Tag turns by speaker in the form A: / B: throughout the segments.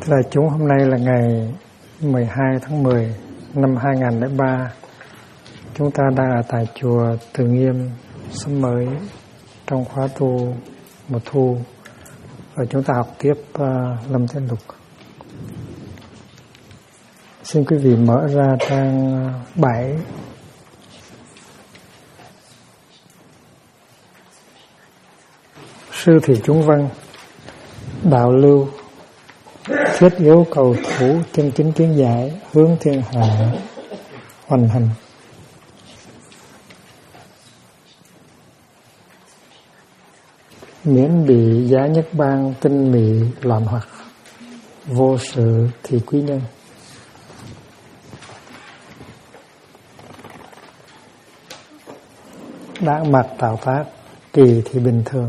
A: Thưa đại chúng, hôm nay là ngày 12 tháng 10 năm 2003. Chúng ta đang ở tại chùa Từ Nghiêm, Xóm Mới trong khóa tu mùa thu, và chúng ta học tiếp Lâm Thế Lục. Xin quý vị mở ra trang 7. Sư Thị Chúng Văn, đạo lưu, thiết yếu cầu thủ chân chính kiến giải, hướng thiên hạ hoành hành. Miễn bị giá nhất bang tinh mị loạn hoặc, vô sự thì quý nhân. Đáng mặt tạo tác, kỳ thì bình thường.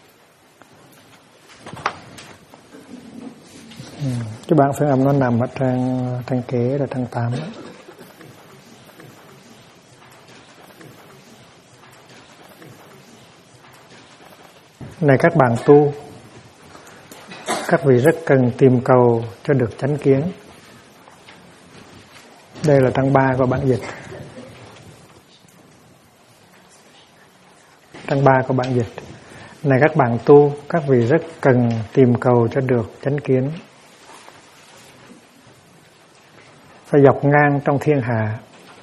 A: Cái bản phiên âm nó nằm ở trang kế là trang 8 đó. Này các bạn tu, các vị rất cần tìm cầu cho được chánh kiến. Đây là trang 3 của bản dịch. Trang 3 của bản dịch. Này các bạn tu, các vị rất cần tìm cầu cho được chánh kiến. Phải dọc ngang trong thiên hạ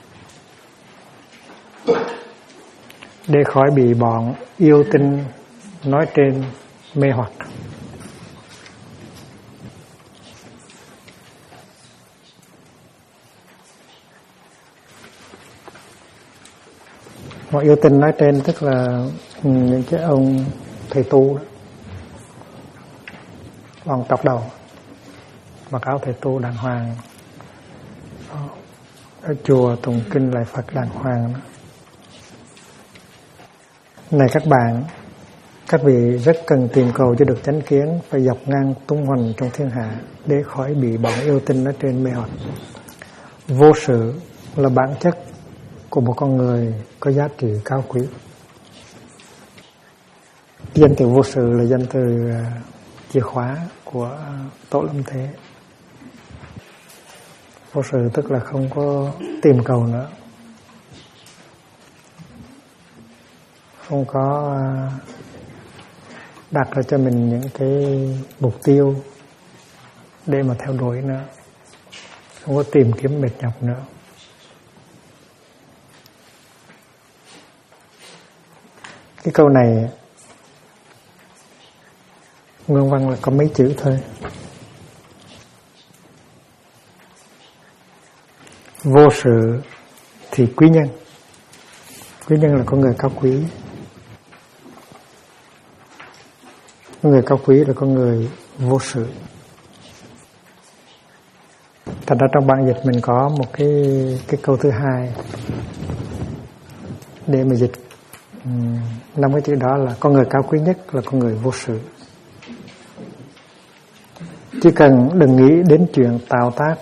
A: để khỏi bị bọn yêu tinh nói trên mê hoặc. Bọn yêu tinh nói trên tức là những cái ông thầy tu đó, bằng tóc đầu, mặc áo thầy tu đàng hoàng, ở chùa tụng kinh lại Phật đàng hoàng đó. Này các bạn, các vị rất cần tìm cầu cho được chánh kiến, phải dọc ngang tung hoành trong thiên hạ để khỏi bị bọn yêu tinh ở trên mê hoặc. Vô sự là bản chất của một con người có giá trị cao quý. Danh từ vô sự là danh từ chìa khóa của Tổ Lâm Thế. Vô sự tức là không có tìm cầu nữa, không có đặt ra cho mình những cái mục tiêu để mà theo đuổi nữa, không có tìm kiếm mệt nhọc nữa. Cái câu này nguyên văn là có mấy chữ thôi. Vô sự thì quý nhân. Quý nhân là con người cao quý. Con người cao quý là con người vô sự. Thật ra trong bản dịch mình có một cái câu thứ hai để mà dịch 5 cái chữ đó là con người cao quý nhất là con người vô sự. Chỉ cần đừng nghĩ đến chuyện tạo tác,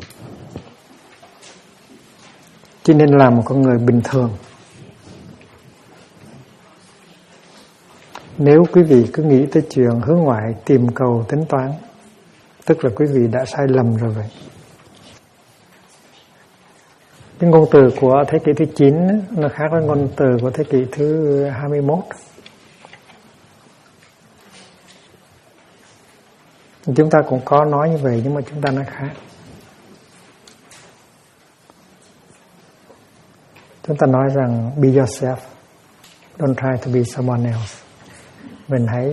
A: chỉ nên làm một con người bình thường. Nếu quý vị cứ nghĩ tới chuyện hướng ngoại tìm cầu tính toán, tức là quý vị đã sai lầm rồi vậy. Cái ngôn từ của thế kỷ thứ 9 nó khác với ngôn từ của thế kỷ thứ 21. Chúng ta cũng có nói như vậy nhưng mà chúng ta nói khác. Chúng ta nói rằng be yourself, don't try to be someone else. Mình hãy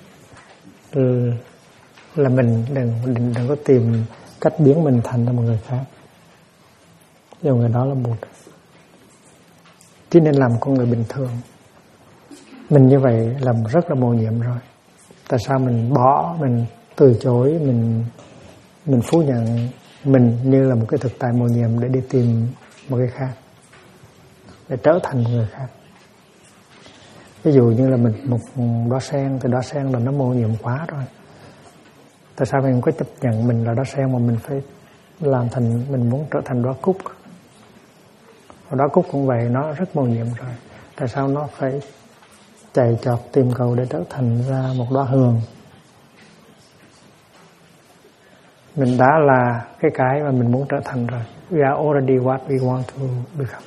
A: là mình, đừng có tìm cách biến mình thành một người khác. Dù người đó là Bụt. Chỉ nên làm con người bình thường. Mình như vậy làm rất là mầu nhiệm rồi. Tại sao mình bỏ, mình từ chối, mình phủ nhận mình như là một cái thực tại mầu nhiệm để đi tìm một cái khác, để trở thành một người khác. Ví dụ như là mình một đóa sen, thì đóa sen là nó mầu nhiệm quá rồi. Tại sao mình không có chấp nhận mình là đóa sen mà mình phải làm thành, mình muốn trở thành đóa cúc? Đóa cúc cũng vậy, nó rất mầu nhiệm rồi. Tại sao nó phải chạy chọt tìm cầu để trở thành ra một đóa hường? Mình đã là cái mà mình muốn trở thành rồi. We are already what we want to become.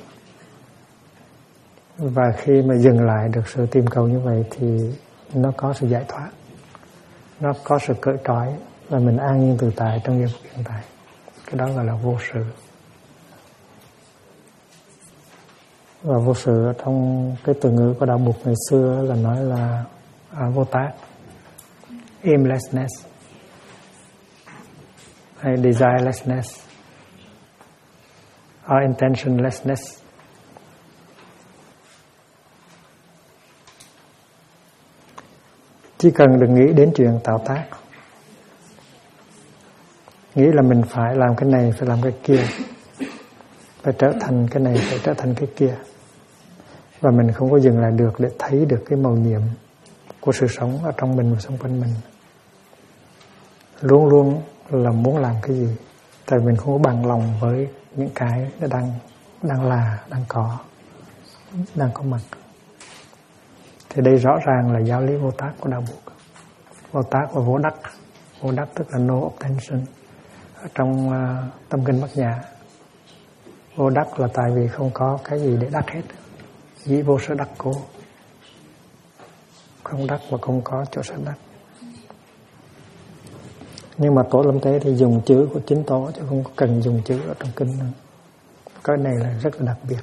A: Và khi mà dừng lại được sự tìm cầu như vậy thì nó có sự giải thoát, nó có sự cởi trói và mình an nhiên tự tại trong giây phút hiện tại. Cái đó gọi là vô sự. Và vô sự trong cái từ ngữ của đạo Bụt ngày xưa là nói là vô tác, aimlessness hay desirelessness or intentionlessness. Chỉ cần đừng nghĩ đến chuyện tạo tác, nghĩ là mình phải làm cái này, phải làm cái kia, phải trở thành cái này, phải trở thành cái kia, và mình không có dừng lại được để thấy được cái màu nhiệm của sự sống ở trong mình và xung quanh mình. Luôn luôn là muốn làm cái gì, tại mình không có bằng lòng với những cái đang có mặt. Thì đây rõ ràng là giáo lý vô tác của đạo Bụt. Vô tác và vô đắc. Vô đắc tức là no obtention. Ở trong tâm kinh Bát Nhã, vô đắc là tại vì không có cái gì để đắc hết. Dĩ vô sở đắc cố. Không đắc và không có chỗ sở đắc. Nhưng mà Tổ Lâm Tế thì dùng chữ của chính Tổ, chứ không có cần dùng chữ ở trong kinh nữa. Cái này là rất là đặc biệt.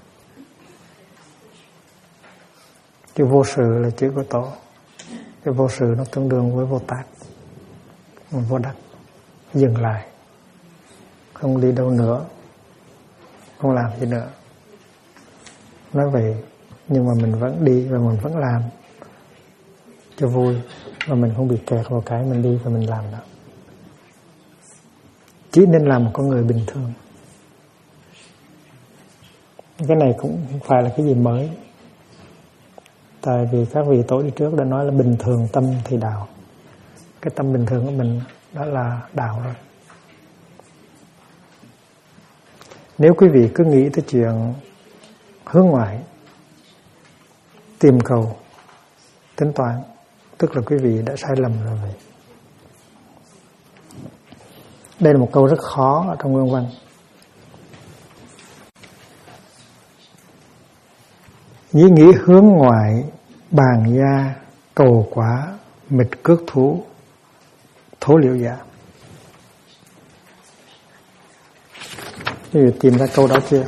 A: Chữ vô sự là chữ của Tổ. Cái vô sự nó tương đương với vô tác, vô đắc. Dừng lại, không đi đâu nữa, không làm gì nữa. Nói vậy nhưng mà mình vẫn đi và mình vẫn làm cho vui, và mình không bị kẹt vào cái mình đi và mình làm đó. Chỉ nên làm một con người bình thường. Cái này cũng không phải là cái gì mới, tại vì các vị tổ đi trước đã nói là bình thường tâm thì đạo. Cái tâm bình thường của mình đó là đạo rồi. Nếu quý vị cứ nghĩ tới chuyện hướng ngoại, tìm cầu, tính toán, tức là quý vị đã sai lầm rồi vậy. Đây là một câu rất khó ở trong nguyên văn. Nghĩ hướng ngoại, bàn gia, cầu quả, mịch cước thú, thố liệu giả. Quý vị tìm ra câu đó chưa?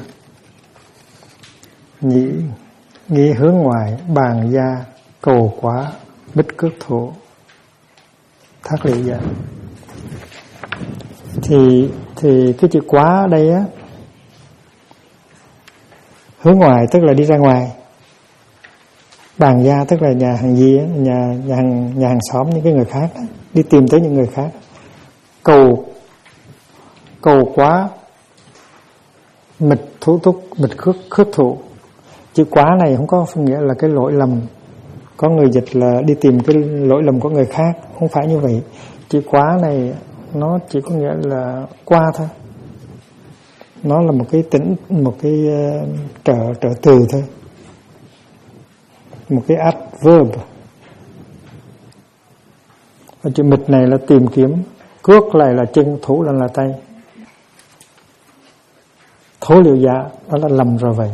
A: Nghĩ hướng ngoại, bàn gia, cầu quả, mịch cước thú, thác liệu giả. Thì cái chữ quá ở đây á, hướng ngoài tức là đi ra ngoài, bàn gia tức là nhà hàng gì á, nhà hàng xóm, những cái người khác đó, đi tìm tới những người khác. Cầu quá, mịch thủ túc, mịch khước thụ. Chữ quá này không có nghĩa là cái lỗi lầm. Có người dịch là đi tìm cái lỗi lầm của người khác, không phải như vậy. Chữ quá này nó chỉ có nghĩa là qua thôi. Nó là một cái trợ từ thôi, một cái adverb. Và chữ mịch này là tìm kiếm, cước lại là chân, thủ là tay. Thố liệu dạ đó là lầm rồi vậy.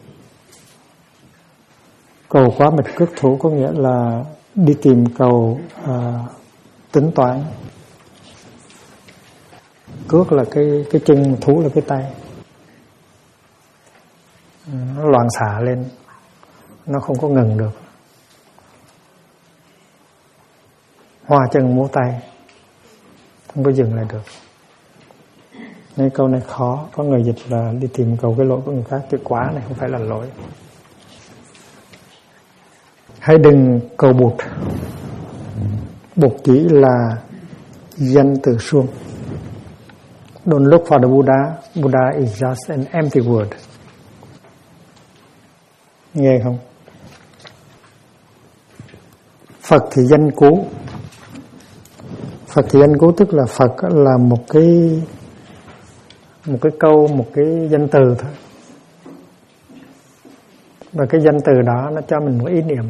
A: Cầu quá mịch cước thủ có nghĩa là đi tìm cầu, tính toán. Cước là cái chân, thú là cái tay. Nó loạn xạ lên, nó không có ngừng được. Hoa chân múa tay, không có dừng lại được. Nên câu này khó. Có người dịch là đi tìm cầu cái lỗi của người khác. Cái quá này không phải là lỗi. Hãy đừng cầu Bụt. Bụt chỉ là danh từ suông. Don't look for the Buddha. Buddha is just an empty word. Nghe không? Phật thì danh cú. Phật thì danh cú tức là Phật là một cái câu, một cái danh từ thôi. Và cái danh từ đó nó cho mình một ý niệm.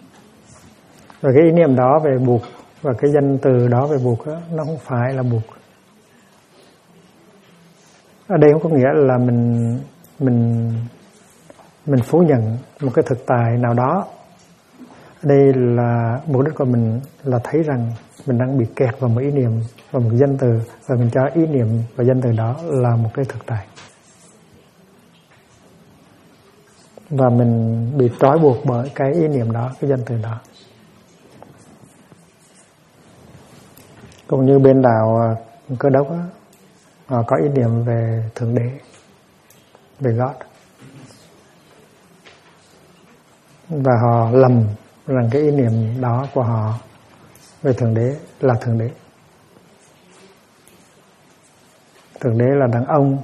A: Và cái ý niệm đó về Bụt, và cái danh từ đó về Bụt đó, nó không phải là Bụt, Ở đây không có nghĩa là mình phủ nhận một cái thực tại nào đó. Ở đây là mục đích của mình là thấy rằng mình đang bị kẹt vào một ý niệm, vào một danh từ, và mình cho ý niệm và danh từ đó là một cái thực tại, và mình bị trói buộc bởi cái ý niệm đó, cái danh từ đó. Cũng như bên đạo Cơ Đốc á, họ có ý niệm về Thượng Đế, về God, và họ lầm rằng cái ý niệm đó của họ về Thượng Đế là Thượng Đế. Thượng Đế là đàn ông,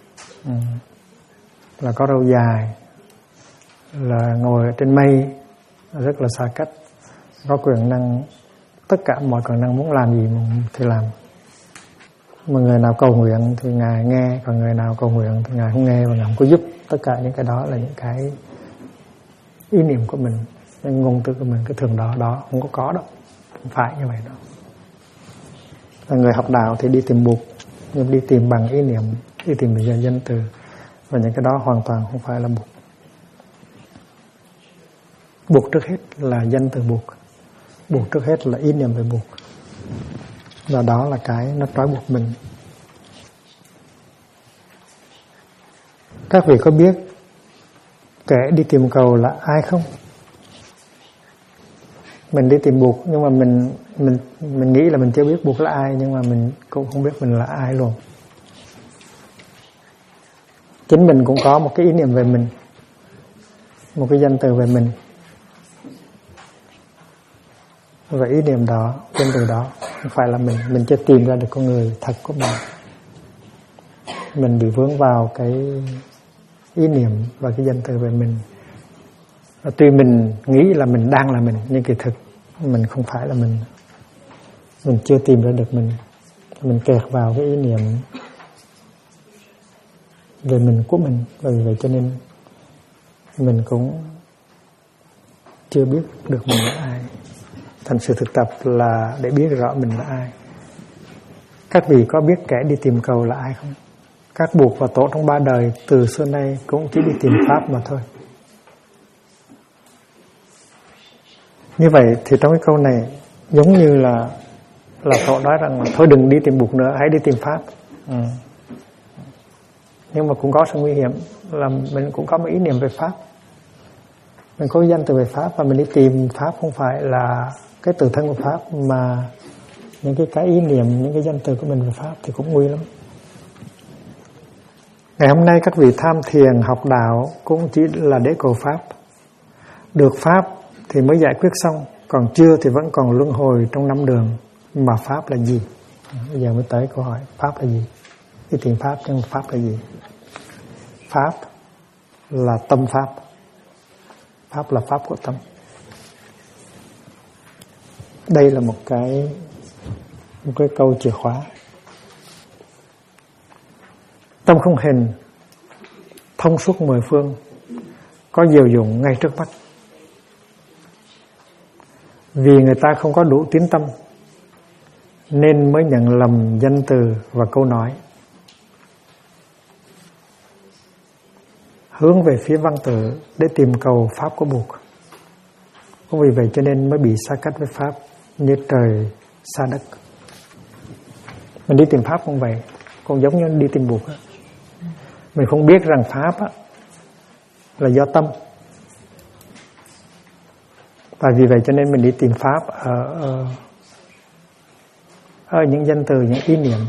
A: là có râu dài, là ngồi ở trên mây, rất là xa cách, có quyền năng, tất cả mọi quyền năng, muốn làm gì thì làm. Mà người nào cầu nguyện thì Ngài nghe, còn người nào cầu nguyện thì Ngài không nghe và Ngài không có giúp. Tất cả những cái đó là những cái ý niệm của mình, những ngôn từ của mình, cái thường đó không có đâu, không phải như vậy đâu. Và người học đạo thì đi tìm buộc, nhưng đi tìm bằng ý niệm, đi tìm bằng danh từ, và những cái đó hoàn toàn không phải là buộc. Buộc trước hết là danh từ buộc, buộc trước hết là ý niệm về buộc, và đó là cái nó trói buộc mình. Các vị có biết kẻ đi tìm cầu là ai không? Mình đi tìm buộc, nhưng mà mình nghĩ là mình chưa biết buộc là ai, nhưng mà mình cũng không biết mình là ai luôn. Chính mình cũng có một cái ý niệm về mình, một cái danh từ về mình, và ý niệm đó, danh từ đó không phải là mình chưa tìm ra được con người thật của mình. Mình bị vướng vào cái ý niệm và cái danh từ về mình. Và tuy mình nghĩ là mình đang là mình, nhưng kỳ thực mình không phải là mình. Mình chưa tìm ra được mình kẹt vào cái ý niệm về mình của mình. Và vì vậy cho nên mình cũng chưa biết được mình là ai. Thành sự thực tập là để biết rõ mình là ai. Các vị có biết kẻ đi tìm cầu là ai không? Các buộc và tổ trong ba đời từ xưa nay cũng chỉ đi tìm pháp mà thôi. Như vậy thì trong cái câu này giống như là tổ nói rằng là thôi đừng đi tìm buộc nữa, hãy đi tìm pháp. Nhưng mà cũng có sự nguy hiểm là mình cũng có một ý niệm về pháp, mình có danh từ về pháp, và mình đi tìm pháp không phải là cái tự thân của pháp, mà những cái ý niệm, những cái danh từ của mình về pháp thì cũng nguy lắm. Ngày hôm nay các vị tham thiền học đạo cũng chỉ là để cầu pháp. Được pháp thì mới giải quyết xong, còn chưa thì vẫn còn luân hồi trong năm đường. Mà pháp là gì? Bây giờ mới tới câu hỏi pháp là gì? Đi tìm pháp, nhưng pháp là gì? Pháp là tâm pháp. Pháp là pháp của tâm. Đây là một cái câu chìa khóa. Tâm không hình, thông suốt mười phương, có diệu dụng ngay trước mắt. Vì người ta không có đủ tín tâm, nên mới nhận lầm danh từ và câu nói. Hướng về phía văn tự để tìm cầu pháp của buộc. Cũng vì vậy cho nên mới bị xa cách với pháp, như trời xa đất. Mình đi tìm pháp cũng vậy, cũng giống như đi tìm buộc. Mình không biết rằng pháp là do tâm, và vì vậy cho nên mình đi tìm pháp ở những danh từ, những ý niệm.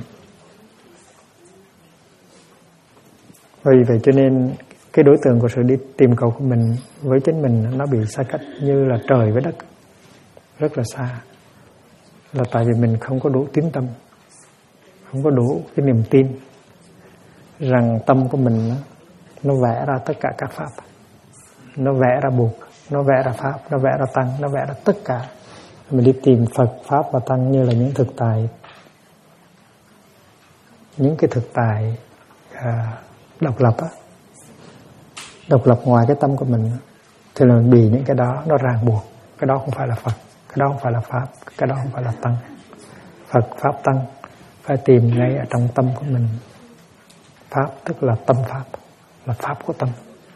A: Vì vậy cho nên cái đối tượng của sự đi tìm cầu của mình với chính mình nó bị xa cách như là trời với đất, rất là xa. Là tại vì mình không có đủ tín tâm, không có đủ cái niềm tin rằng tâm của mình nó vẽ ra tất cả các pháp, nó vẽ ra buộc, nó vẽ ra pháp, nó vẽ ra tăng, nó vẽ ra tất cả. Mình đi tìm Phật, pháp và tăng như là những thực tại, những cái thực tại độc lập á, độc lập ngoài cái tâm của mình, thì là mình bị những cái đó nó ràng buộc. Cái đó không phải là Phật, cái đó không phải là pháp, cái đó không phải là tăng. Phật, pháp, tăng phải tìm ngay ở trong tâm của mình. Pháp tức là tâm Pháp, là Pháp của tâm,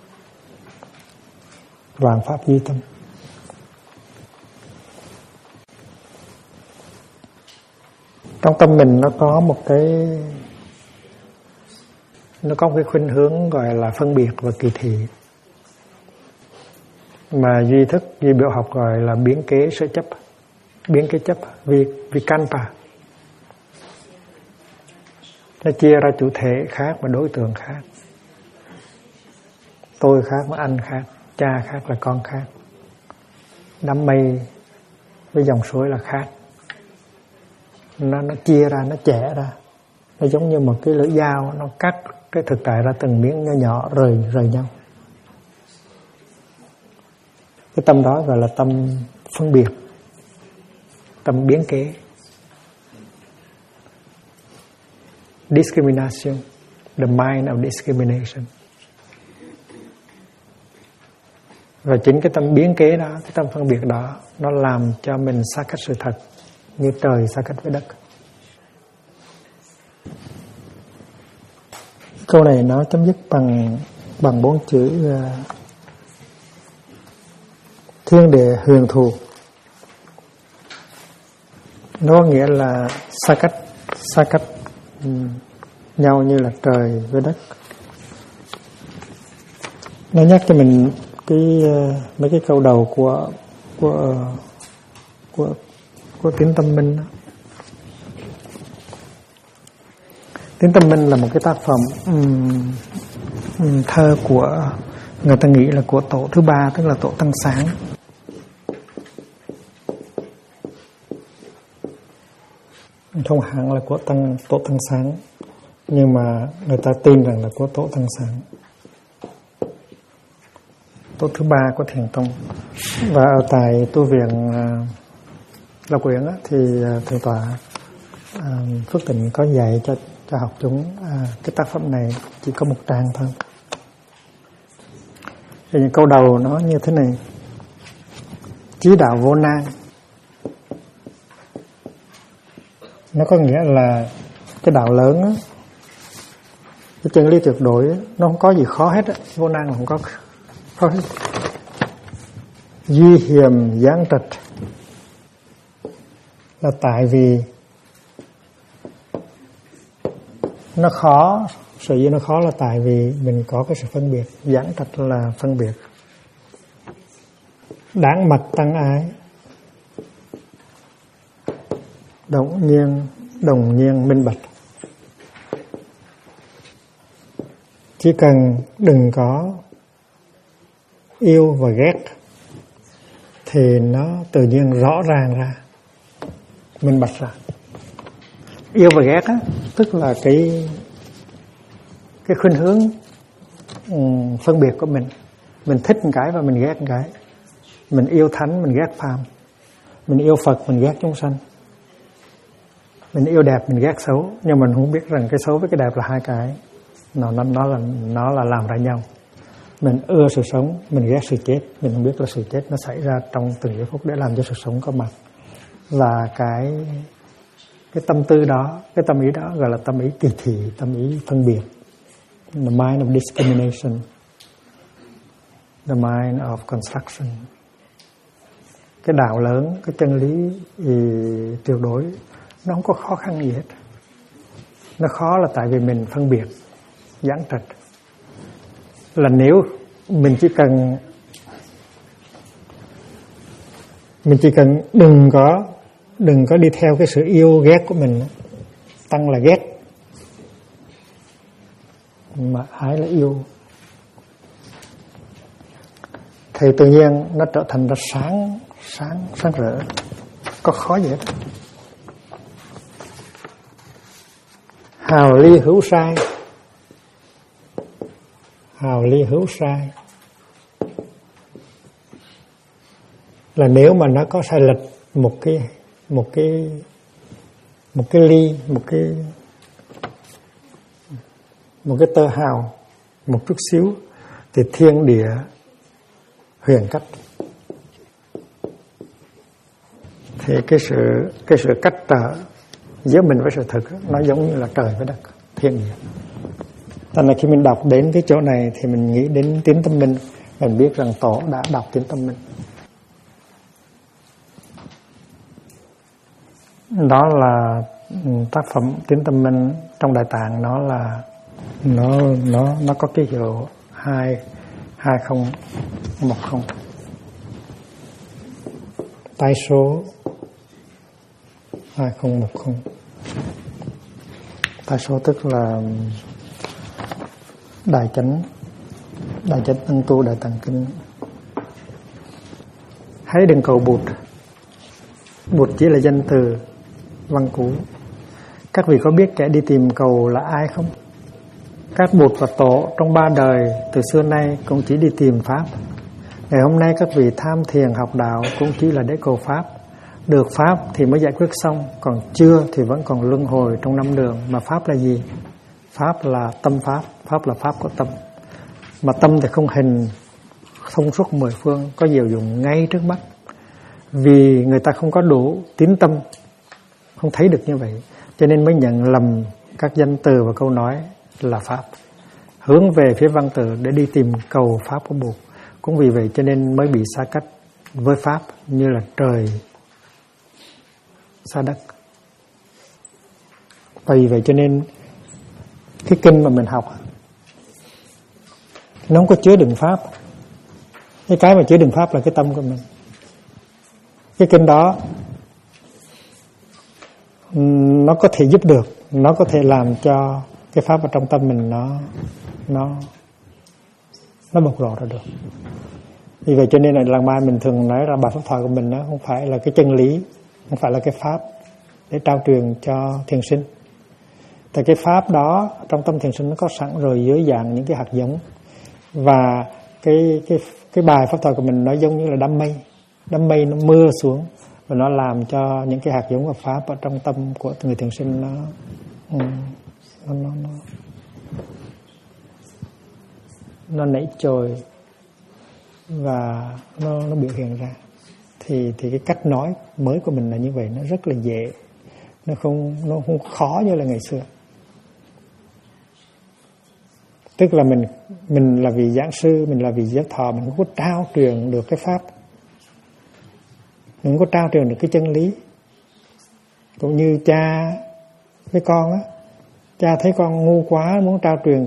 A: vạn Pháp duy tâm. Trong tâm mình nó có một cái khuynh hướng gọi là phân biệt và kỳ thị, mà duy thức, duy biểu học gọi là biến kế sở chấp, biến kế chấp, vikalpa. Nó chia ra chủ thể khác và đối tượng khác. Tôi khác mà anh khác, cha khác là con khác, đám mây với dòng suối là khác. Nó chia ra, nó chẻ ra. Nó giống như một cái lưỡi dao, nó cắt cái thực tại ra từng miếng nhỏ nhỏ, rời nhau. Cái tâm đó gọi là tâm phân biệt, tâm biến kế. Discrimination, the mind of discrimination. Và chính cái tâm biến kế đó, cái tâm phân biệt đó, nó làm cho mình xa cách sự thật, như trời xa cách với đất. Câu này nó chấm dứt bằng 4 chữ thiên địa huyền thù. Nó nghĩa là xa cách nhau như là trời với đất. Nó nhắc cho mình mấy cái câu đầu của Tiếng Tâm Minh đó. Tiếng Tâm Minh là một cái tác phẩm thơ của, người ta nghĩ là của tổ thứ 3, tức là tổ Tăng Sáng. Không hẳn là của tổ Tăng Sáng, nhưng mà người ta tin rằng là của tổ Tăng Sáng, tổ thứ 3 của Thiền Tông. Và ở tại tu viện La Quyển á, thì thượng tọa Phước Tịnh có dạy cho học chúng cái tác phẩm này chỉ có 1 trang thôi. Thì những câu đầu nó như thế này: chí đạo vô nan. Nó có nghĩa là cái đạo lớn á, cái chân lý tuyệt đối á, nó không có gì khó hết á. Vô nan là không có khó hết. Duy hiềm giáng trạch là tại vì nó khó. Sự gì nó khó là tại vì mình có cái sự phân biệt. Giáng trạch là phân biệt. Đáng mặt tăng ái, đồng nhiên minh bạch. Chỉ cần đừng có yêu và ghét thì nó tự nhiên rõ ràng ra, minh bạch ra. Yêu và ghét á, tức là cái khuynh hướng phân biệt của mình. Mình thích một cái và mình ghét một cái. Mình yêu thánh, mình ghét phàm. Mình yêu Phật, mình ghét chúng sanh. Mình yêu đẹp, mình ghét xấu. Nhưng mình không biết rằng cái xấu với cái đẹp là hai cái nó là làm ra nhau. Mình ưa sự sống, mình ghét sự chết. Mình không biết là sự chết nó xảy ra trong từng giây phút để làm cho sự sống có mặt. Và cái tâm tư đó, cái tâm ý đó gọi là tâm ý kỳ thị, tâm ý phân biệt. The mind of discrimination, the mind of construction. Cái đạo lớn, cái chân lý tuyệt đối, nó không có khó khăn gì hết. Nó khó là tại vì mình phân biệt, giáng trạch. Là nếu mình chỉ cần đừng có đi theo cái sự yêu ghét của mình. Tăng là ghét, mà ái là yêu, thì tự nhiên nó trở thành ra sáng rỡ, có khó gì hết. Hào ly hữu sai. Hào ly hữu sai là nếu mà nó có sai lệch một cái ly, một cái tơ hào, một chút xíu, thì thiên địa huyền cách. Thì cái sự cách trở giữa mình với sự thực nó giống như là trời với đất, thiên địa. Thành ra khi mình đọc đến cái chỗ này thì mình nghĩ đến Tín Tâm Minh, mình biết rằng Tổ đã đọc Tín Tâm Minh. Đó là tác phẩm Tín Tâm Minh trong Đại Tạng. Nó là nó có ký hiệu 2010. Tay số 2010. Tay số tức là Đại Chánh Tăng Tu Đại Tạng Kinh. Hãy đừng cầu Bụt. Bụt chỉ là danh từ văn cú. Các vị có biết kẻ đi tìm cầu là ai không? Các Bụt và Tổ trong 3 đời từ xưa nay cũng chỉ đi tìm Pháp. Ngày hôm nay các vị tham thiền học đạo cũng chỉ là để cầu Pháp. Được Pháp thì mới giải quyết xong, còn chưa thì vẫn còn luân hồi trong 5 đường. Mà Pháp là gì? Pháp là tâm Pháp. Pháp là Pháp của tâm. Mà tâm thì không hình thông suốt 10 phương, có diệu dụng ngay trước mắt. Vì người ta không có đủ tín tâm, không thấy được như vậy, cho nên mới nhận lầm các danh từ và câu nói là Pháp, hướng về phía văn tự để đi tìm cầu Pháp của Bụt. Cũng vì vậy cho nên mới bị xa cách với Pháp như là trời xa đất. Và vì vậy cho nên cái kinh mà mình học nó không có chứa đựng Pháp. Cái mà chứa đựng Pháp là cái tâm của mình. Cái kinh đó nó có thể giúp được, nó có thể làm cho cái Pháp ở trong tâm mình nó bộc lộ ra được. Vì vậy cho nên là lần mai mình thường nói là bài pháp thoại của mình nó không phải là cái chân lý, không phải là cái Pháp để trao truyền cho thiền sinh. Tại cái Pháp đó trong tâm thiền sinh nó có sẵn rồi dưới dạng những cái hạt giống. Và cái bài pháp thoại của mình nó giống như là đám mây. Đám mây nó mưa xuống và nó làm cho những cái hạt giống của Pháp ở trong tâm của người thiền sinh nó nảy trồi và nó biểu hiện ra. Thì cái cách nói mới của mình là như vậy, nó rất là dễ, nó không khó như là ngày xưa. Tức là mình là vị giảng sư, mình là vị giáo thọ, mình không có trao truyền được cái Pháp, mình không có trao truyền được cái chân lý. Cũng như cha với con á, cha thấy con ngu quá muốn trao truyền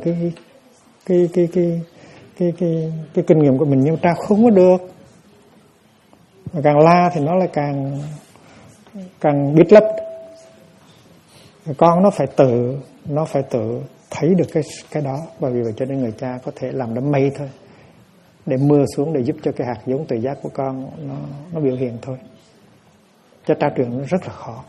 A: cái kinh nghiệm của mình, nhưng trao không có được. Mà càng la thì nó lại càng biết lấp. Con nó phải tự thấy được cái đó. Và vì vậy cho nên người cha có thể làm đám mây thôi, để mưa xuống để giúp cho cái hạt giống tự giác của con nó biểu hiện thôi. Cho trao truyền nó rất là khó,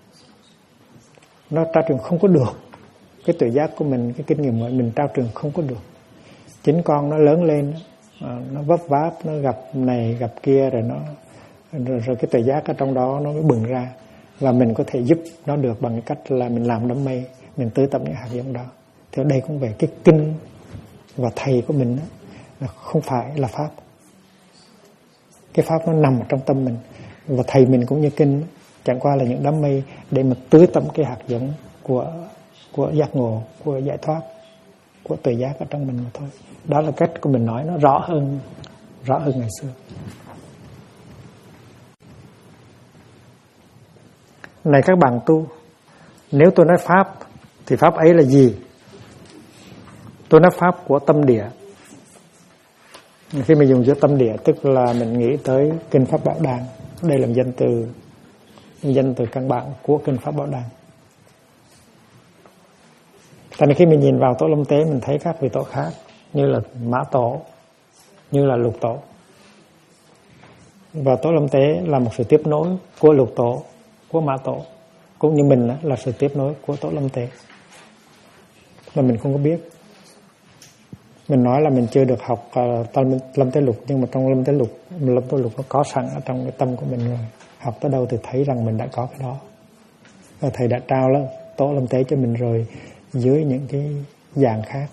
A: nó trao truyền không có được. Cái tự giác của mình, cái kinh nghiệm của mình trao truyền không có được. Chính con nó lớn lên, nó vấp váp, nó gặp này gặp kia, rồi cái tự giác ở trong đó nó mới bừng ra. Và mình có thể giúp nó được bằng cái cách là mình làm đám mây, mình tưới tẩm những hạt giống đó. Thì ở đây cũng về cái kinh và thầy của mình đó, là không phải là Pháp. Cái Pháp nó nằm trong tâm mình. Và thầy mình cũng như kinh, chẳng qua là những đám mây để mà tưới tẩm cái hạt giống của giác ngộ, của giải thoát, của tự giác ở trong mình mà thôi. Đó là cách của mình nói nó rõ hơn ngày xưa. Này các bạn tu, nếu tôi nói Pháp thì Pháp ấy là gì? Tôi nói Pháp của tâm địa. Khi mình dùng chữ tâm địa tức là mình nghĩ tới Kinh Pháp Bảo Đàn. Đây là danh từ căn bản của Kinh Pháp Bảo Đàn. Tại nên khi mình nhìn vào Tổ Lâm Tế, mình thấy các vị tổ khác như là Mã Tổ, như là Lục Tổ. Và Tổ Lâm Tế là một sự tiếp nối của Lục Tổ, của Mã Tổ, cũng như mình là sự tiếp nối của Tổ Lâm Tế. Mà mình không có biết. Mình nói là mình chưa được học Lâm Tế Lục, nhưng mà trong Lâm Tế Lục nó có sẵn ở trong cái tâm của mình rồi. Học tới đâu thì thấy rằng mình đã có cái đó. Và thầy đã trao Tổ Lâm Tế cho mình rồi dưới những cái dạng khác.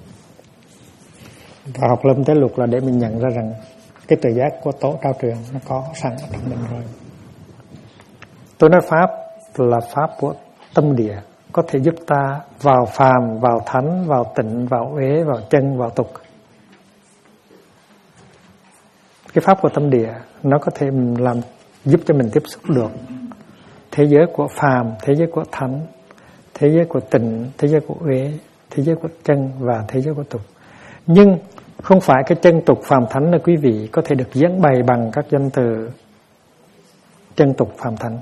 A: Và học Lâm Tế Lục là để mình nhận ra rằng cái tự giác của Tổ trao truyền nó có sẵn ở trong mình rồi. Tôi nói Pháp là Pháp của tâm địa, có thể giúp ta vào phàm, vào thánh, vào tịnh, vào uế, vào chân, vào tục. Cái pháp của tâm địa nó có thể làm giúp cho mình tiếp xúc được thế giới của phàm, thế giới của thánh, thế giới của tịnh, thế giới của uế, thế giới của chân và thế giới của tục. Nhưng không phải cái chân tục phàm thánh là quý vị có thể được diễn bày bằng các danh từ chân tục phàm thánh.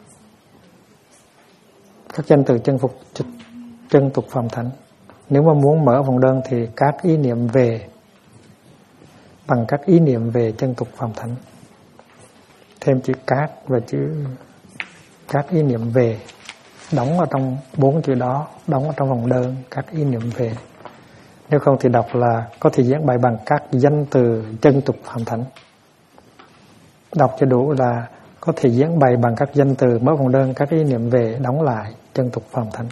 A: Các danh từ chân tục phàm thánh. Nếu mà muốn mở vòng đơn thì các ý niệm về, bằng các ý niệm về chân tục phàm thánh. Thêm chữ các và chữ các ý niệm về, đóng ở trong 4 chữ đó, đóng ở trong vòng đơn, các ý niệm về. Nếu không thì đọc là có thể diễn bày bằng các danh từ chân tục phàm thánh. Đọc cho đủ là có thể diễn bày bằng các danh từ mở vòng đơn, các ý niệm về, đóng lại chân tục phàm thánh.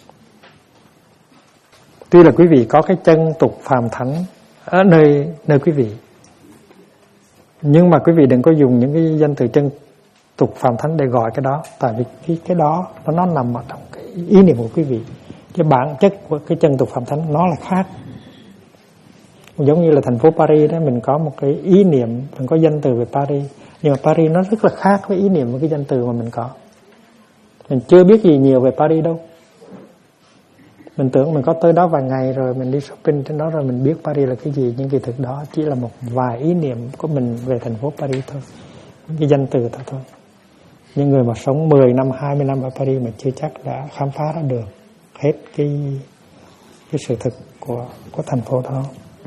A: Tuy là quý vị có cái chân tục phàm thánh ở nơi quý vị, nhưng mà quý vị đừng có dùng những cái danh từ chân tục phàm thánh để gọi cái đó, tại vì cái đó nó nằm ở trong cái ý niệm của quý vị. Cái bản chất của cái chân tục phàm thánh nó là khác. Giống như là thành phố Paris đó, mình có một cái ý niệm, mình có danh từ về Paris, nhưng mà Paris nó rất là khác với ý niệm của cái danh từ mà mình có. Mình chưa biết gì nhiều về Paris đâu. Mình tưởng mình có tới đó vài ngày rồi mình đi shopping trên đó rồi mình biết Paris là cái gì, nhưng kỳ thực đó chỉ là một vài ý niệm của mình về thành phố Paris thôi, cái danh từ đó thôi. Những người mà sống 10 năm, 20 năm ở Paris mà chưa chắc đã khám phá ra được hết cái sự thực của thành phố đó.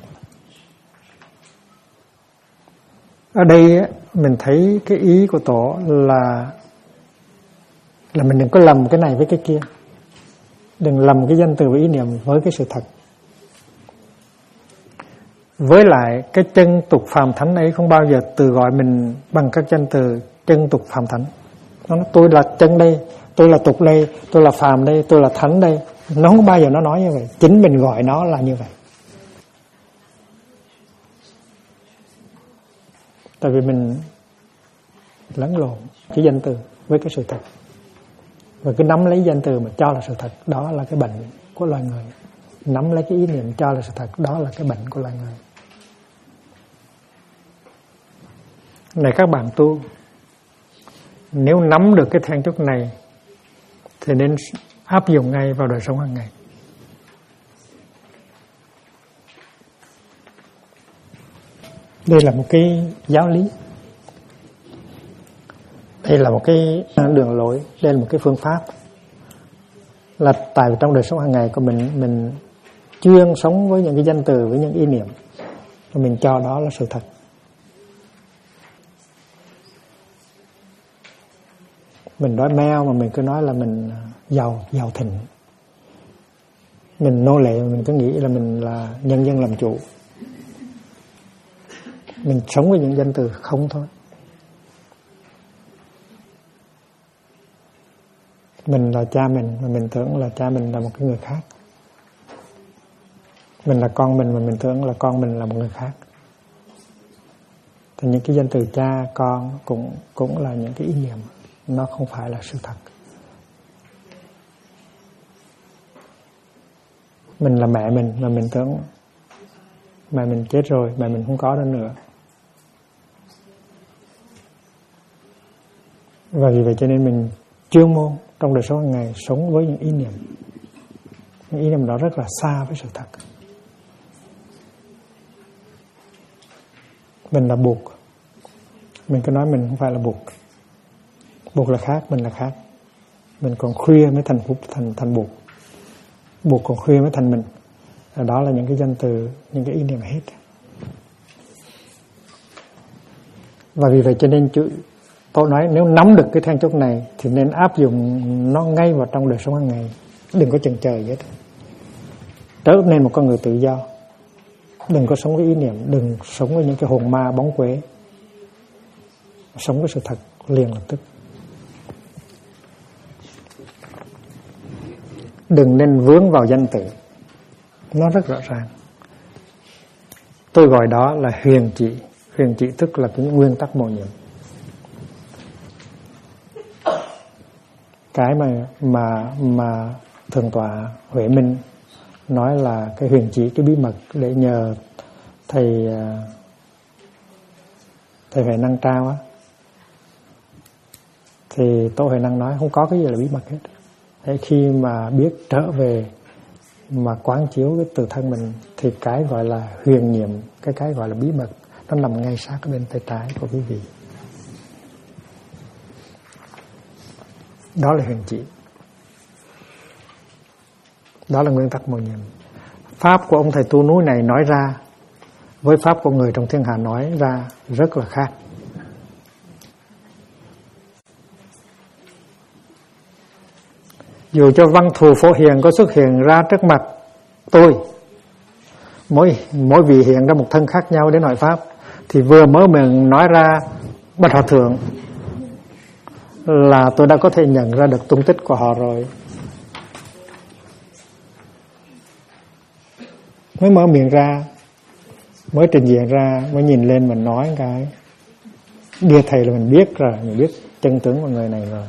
A: Ở đây mình thấy cái ý của Tổ là mình đừng có lầm cái này với cái kia, đừng lầm cái danh từ và ý niệm với cái sự thật. Với lại cái chân tục phàm thánh ấy không bao giờ tự gọi mình bằng các danh từ chân tục phàm thánh. Nó nói tôi là chân đây, tôi là tục đây, tôi là phàm đây, tôi là thánh đây. Nó không bao giờ nó nói như vậy. Chính mình gọi nó là như vậy. Tại vì mình lẫn lộn cái danh từ với cái sự thật, và cứ nắm lấy danh từ mà cho là sự thật, đó là cái bệnh của loài người. Nắm lấy cái ý niệm cho là sự thật, đó là cái bệnh của loài người. Này các bạn tu, nếu nắm được cái then chốt này thì nên áp dụng ngay vào đời sống hàng ngày. Đây là một cái giáo lý, đây là một cái đường lối, đây là một cái phương pháp. Là tại vì trong đời sống hàng ngày của mình chuyên sống với những cái danh từ, với những ý niệm, và mình cho đó là sự thật. Mình đói meo mà mình cứ nói là mình giàu thịnh. Mình nô lệ mà mình cứ nghĩ là mình là nhân dân làm chủ. Mình sống với những danh từ không thôi. Mình là cha mình mà mình tưởng là cha mình là một cái người khác. Mình là con mình mà mình tưởng là con mình là một người khác. Thì những cái danh từ cha, con cũng là những cái ý niệm, nó không phải là sự thật. Mình là mẹ mình mà mình tưởng mẹ mình chết rồi, mẹ mình không có nữa. Và vì vậy cho nên mình chuyên môn trong đời sống hàng ngày sống với những ý niệm. Những ý niệm đó rất là xa với sự thật. Mình là buộc. Mình cứ nói mình không phải là buộc. Buộc là khác, mình là khác. Mình còn khuya mới thành buộc. Buộc còn khuya mới thành mình. Đó là những cái danh từ, những cái ý niệm hết. Và vì vậy cho nên tôi nói nếu nắm được cái then chốt này thì nên áp dụng nó ngay vào trong đời sống hàng ngày. Đừng có chần chờ gì hết. Trở nên một con người tự do. Đừng có sống với ý niệm, đừng sống với những cái hồn ma bóng quế. Sống với sự thật liền lập tức. Đừng nên vướng vào danh từ. Nó rất rõ ràng. Tôi gọi đó là huyền trị. Huyền trị tức là cái nguyên tắc mầu nhiệm. Cái mà Thượng tọa Huệ Minh nói là cái huyền chỉ, cái bí mật để nhờ thầy Huệ Năng trao á, thì Tổ Huệ Năng nói không có cái gì là bí mật hết. Thế khi mà biết trở về mà quán chiếu cái tự thân mình thì cái gọi là huyền nhiệm, cái gọi là bí mật nó nằm ngay sát bên tay trái của quý vị. Đó là huyền chỉ. Đó là nguyên tắc mầu nhiệm. Pháp của ông thầy tu núi này nói ra với pháp của người trong thiên hạ nói ra rất là khác. Dù cho Văn Thù Phổ Hiền có xuất hiện ra trước mặt tôi, mỗi vị hiện ra một thân khác nhau để nói pháp, thì vừa mới miệng nói ra Bạch Hòa Thượng là tôi đã có thể nhận ra được tung tích của họ rồi. Mới mở miệng ra, mới trình diện ra, mới nhìn lên mình nói cái bia thầy là mình biết rồi, mình biết chân tướng của người này rồi.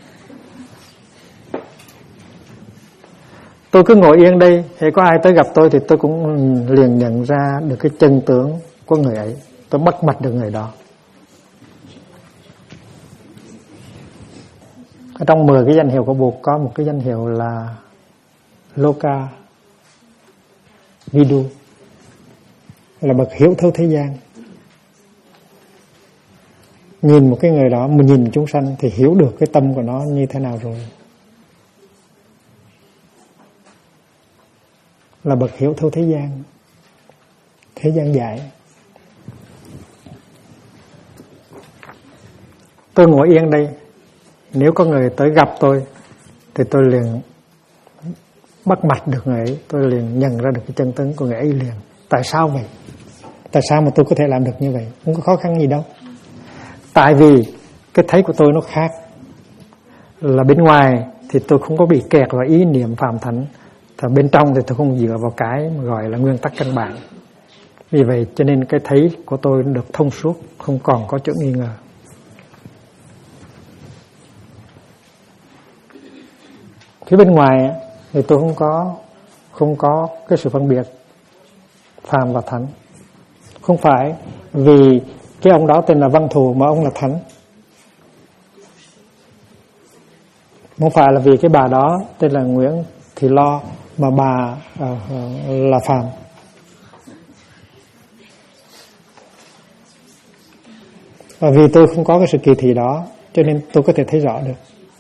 A: Tôi cứ ngồi yên đây, thì có ai tới gặp tôi thì tôi cũng liền nhận ra được cái chân tướng của người ấy. Tôi bắt mặt được người đó. Ở trong 10 cái danh hiệu của Bụt có một cái danh hiệu là Loka Vidu, là bậc hiểu thấu thế gian. Nhìn một cái người đó, mình nhìn chúng sanh thì hiểu được cái tâm của nó như thế nào rồi. Là bậc hiểu thấu thế gian, thế gian giải. Tôi ngồi yên đây, nếu có người tới gặp tôi thì tôi liền bắt mặt được người ấy, tôi liền nhận ra được cái chân tướng của người ấy liền. Tại sao vậy? Tại sao mà tôi có thể làm được như vậy? Không có khó khăn gì đâu. Tại vì cái thấy của tôi nó khác. Là bên ngoài thì tôi không có bị kẹt vào ý niệm phàm thánh, thì bên trong thì tôi không dựa vào cái mà gọi là nguyên tắc căn bản. Vì vậy cho nên cái thấy của tôi được thông suốt, không còn có chỗ nghi ngờ. Phía bên ngoài thì tôi không có cái sự phân biệt phàm và thánh. Không phải vì cái ông đó tên là Văn Thù mà ông là thánh. Không phải là vì cái bà đó tên là Nguyễn Thị Lo mà bà là phàm. Và vì tôi không có cái sự kỳ thị đó cho nên tôi có thể thấy rõ được.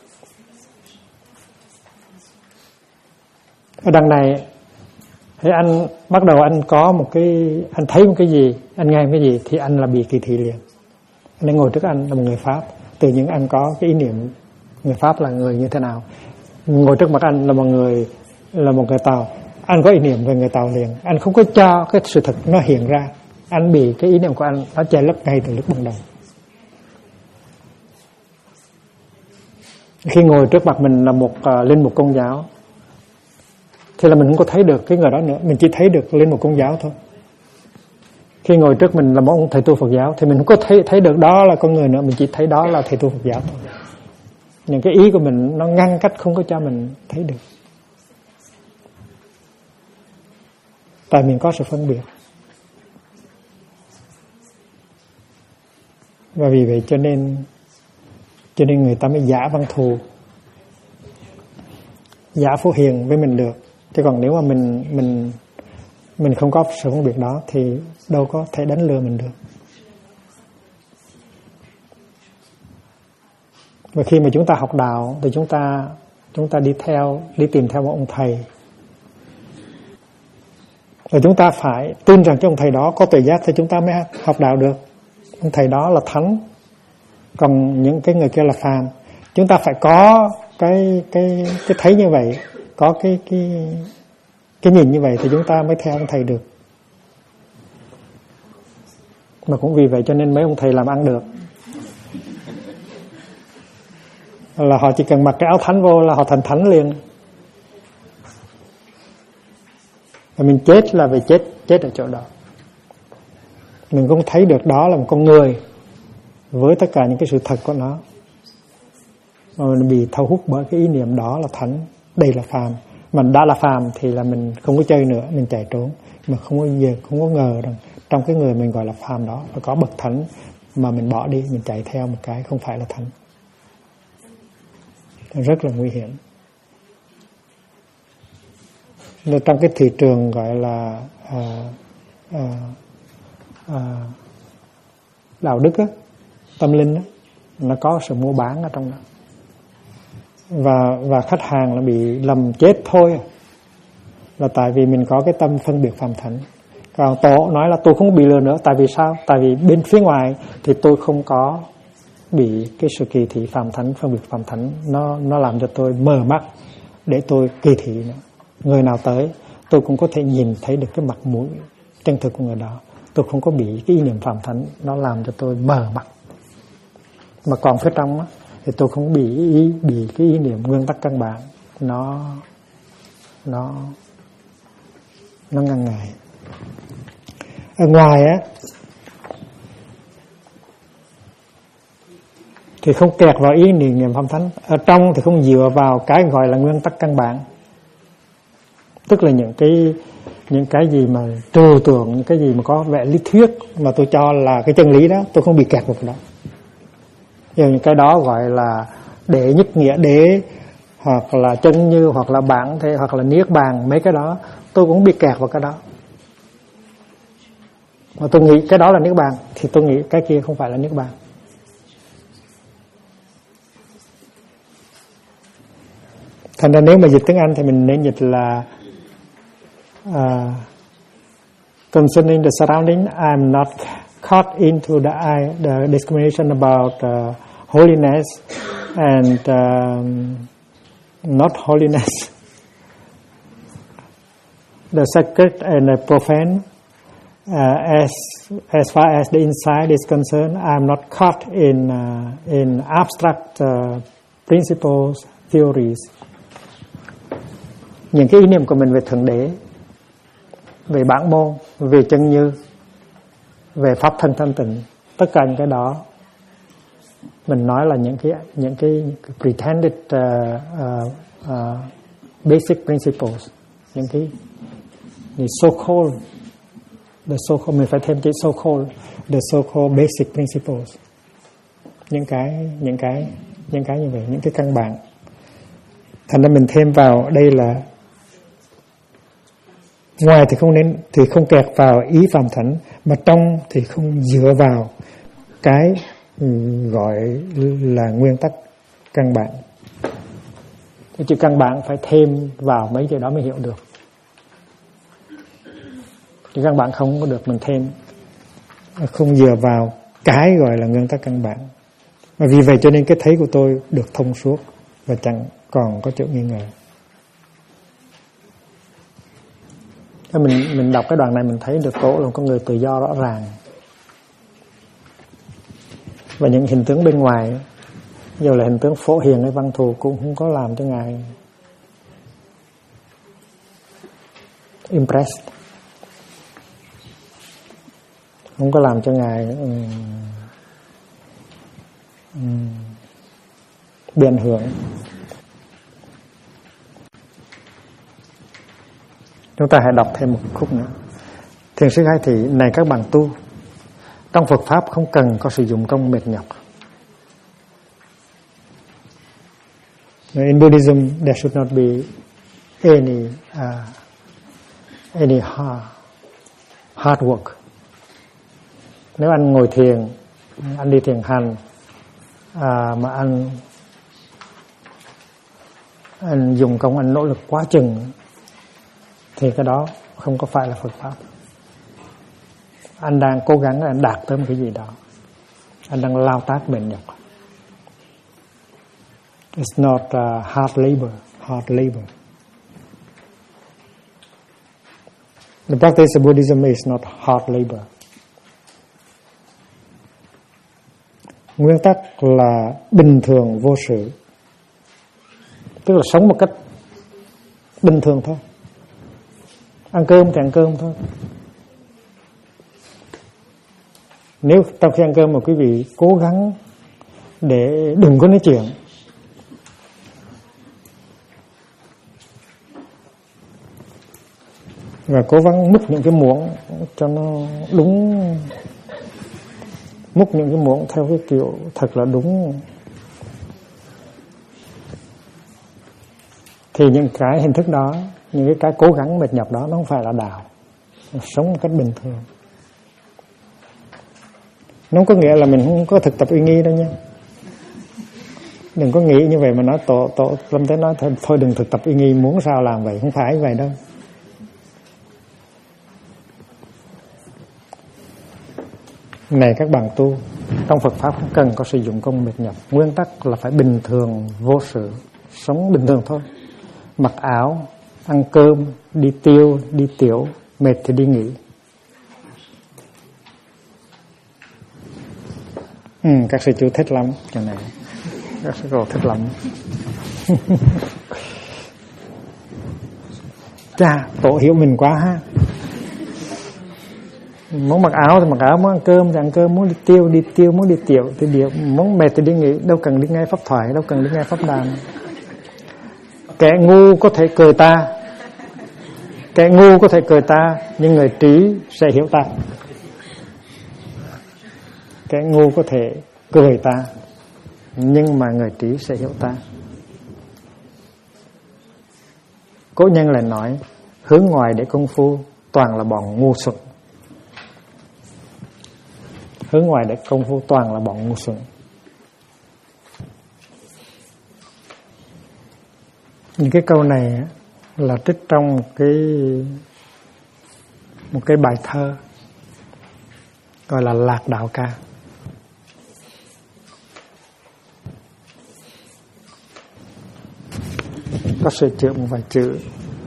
A: Ở đằng này thì anh bắt đầu anh có một cái, anh thấy một cái gì, anh nghe một cái gì thì anh là bị kỳ thị liền. Anh ngồi trước anh là một người Pháp, từ những anh có cái ý niệm người Pháp là người như thế nào. Ngồi trước mặt anh là một người Tàu, anh có ý niệm về người Tàu liền. Anh không có cho cái sự thật nó hiện ra, anh bị cái ý niệm của anh nó che lấp ngay từ lúc ban đầu. Khi ngồi trước mặt mình là một linh mục Công giáo thì là mình không có thấy được cái người đó nữa, mình chỉ thấy được linh mục Công giáo thôi. Khi ngồi trước mình là một ông thầy tu Phật giáo thì mình không có thấy được đó là con người nữa, mình chỉ thấy đó là thầy tu Phật giáo thôi. Những cái ý của mình nó ngăn cách không có cho mình thấy được. Tại mình có sự phân biệt. Và vì vậy cho nên người ta mới giả Văn Thù, giả Phổ Hiền với mình được. Chứ còn nếu mà mình không có sự phân biệt đó thì đâu có thể đánh lừa mình được. Và khi mà chúng ta học đạo thì chúng ta đi tìm theo một ông thầy. Và chúng ta phải tin rằng cái ông thầy đó có tuệ giác thì chúng ta mới học đạo được. Ông thầy đó là thánh, còn những cái người kia là phàm. Chúng ta phải có cái thấy như vậy, có cái nhìn như vậy thì chúng ta mới theo ông thầy được. Mà cũng vì vậy cho nên mấy ông thầy làm ăn được. Là họ chỉ cần mặc cái áo thánh vô là họ thành thánh liền. Và mình chết là vì chết ở chỗ đó. Mình không thấy được đó là một con người với tất cả những cái sự thật của nó, mà mình bị thâu hút bởi cái ý niệm đó là thánh, đây là phàm. Mình đã là phàm thì là mình không có chơi nữa, mình chạy trốn. Mà không có ngờ rằng trong cái người mình gọi là phàm đó là có bậc thánh mà mình bỏ đi, mình chạy theo một cái không phải là thánh. Rất là nguy hiểm. Nên trong cái thị trường gọi là đạo đức á, tâm linh á, nó có sự mua bán ở trong đó. Và khách hàng là bị lầm chết thôi, là tại vì mình có cái tâm phân biệt phàm thánh. Còn Tổ nói là tôi không bị lừa nữa. Tại vì sao? Tại vì bên phía ngoài thì tôi không có bị cái sự kỳ thị phàm thánh, phân biệt phàm thánh, nó làm cho tôi mờ mắt để tôi kỳ thị nữa. Người nào tới tôi cũng có thể nhìn thấy được cái mặt mũi chân thực của người đó. Tôi không có bị cái ý niệm phàm thánh nó làm cho tôi mờ mắt. Mà còn phía trong á, thì tôi không bị cái ý niệm nguyên tắc căn bản nó ngăn ngại. Ở ngoài á thì không kẹt vào ý niệm phàm thánh, ở trong thì không dựa vào cái gọi là nguyên tắc căn bản, tức là những cái gì mà trừu tượng, những cái gì mà có vẻ lý thuyết mà tôi cho là cái chân lý đó, tôi không bị kẹt vào cái đó. Nhưng những cái đó gọi là đệ nhất nghĩa đế, hoặc là chân như, hoặc là bản thể, hoặc là niết bàn, mấy cái đó tôi cũng bị kẹt vào cái đó. Mà tôi nghĩ cái đó là niết bàn thì tôi nghĩ cái kia không phải là niết bàn. Thành ra nếu mà dịch tiếng Anh thì mình nên dịch là concerning the surrounding, I'm not caught into the discrimination about holiness and not holiness, the sacred and the profane. As far as the inside is concerned, I'm not caught in abstract principles, theories. Những cái ý niệm của mình về Thượng Đế, về bản môn, về chân như, về pháp thân thanh tịnh, tất cả những cái đó mình nói là những cái pretended basic principles, những cái so-called, mình phải thêm chữ so-called, the so-called basic principles, những cái như vậy, những cái căn bản. Thành ra mình thêm vào đây là ngoài thì không kẹt vào ý phàm thánh, mà trong thì không dựa vào cái gọi là nguyên tắc căn bản. Cái chữ căn bản phải thêm vào mấy chữ đó mới hiểu được. Chữ căn bản không có được mình thêm, không dựa vào cái gọi là nguyên tắc căn bản. Và vì vậy cho nên cái thấy của tôi được thông suốt và chẳng còn có chỗ nghi ngờ. Mình đọc cái đoạn này mình thấy được Tổ là con người tự do rõ ràng. Và những hình tướng bên ngoài, dù là hình tướng Phổ Hiền hay Văn Thù, cũng không có làm cho Ngài impressed, không có làm cho Ngài bị ảnh hưởng. Chúng ta hãy đọc thêm một khúc nữa. Thiền sư Khai Thị: này các bạn tu, trong Phật Pháp không cần có sử dụng công mệt nhọc. In Buddhism, there should not be any hard work. Nếu anh ngồi thiền, anh đi thiền hành, mà anh dùng công, anh nỗ lực quá chừng, thì cái đó không có phải là Phật Pháp. Anh đang cố gắng anh đạt tới một cái gì đó, anh đang lao tác bền nhọc. It's not hard labor. The practice of Buddhism is not hard labor. Nguyên tắc là bình thường vô sự, tức là sống một cách bình thường thôi. Ăn cơm thì ăn cơm thôi. Nếu trong khi ăn cơm mà quý vị cố gắng để đừng có nói chuyện, và cố gắng múc những cái muỗng cho nó đúng, múc những cái muỗng theo cái kiểu thật là đúng. Thì những cái hình thức đó, những cái cố gắng mệt nhọc đó nó không phải là đạo, sống một cách bình thường. Nó không có nghĩa là mình không có thực tập uy nghi đâu nha. Đừng có nghĩ như vậy mà nói tổ Lâm Tế nói thôi đừng thực tập uy nghi, muốn sao làm vậy, không phải vậy đâu. Này các bạn tu, trong Phật Pháp không cần có sử dụng công mệt nhọc. Nguyên tắc là phải bình thường, vô sự, sống bình thường thôi. Mặc áo, ăn cơm, đi tiêu, đi tiểu, mệt thì đi nghỉ. Các sư chú thích lắm chỗ này. Các sư cô thích lắm. Chà, tổ hiểu mình quá ha. Muốn mặc áo thì mặc áo, muốn ăn cơm thì ăn cơm, muốn đi tiêu, muốn đi tiểu thì điệu, muốn mệt thì đi nghỉ, đâu cần đi nghe pháp thoại, đâu cần đi nghe pháp đàn. Kẻ ngu có thể cười ta, kẻ ngu có thể cười ta, nhưng người trí sẽ hiểu ta. Kẻ ngu có thể cười ta, nhưng mà người trí sẽ hiểu ta. Cố nhân lại nói, hướng ngoài để công phu toàn là bọn ngu xuẩn. Hướng ngoài để công phu toàn là bọn ngu xuẩn. Những cái câu này là trích trong một cái bài thơ gọi là Lạc Đạo Ca. Có sửa chữa một vài chữ.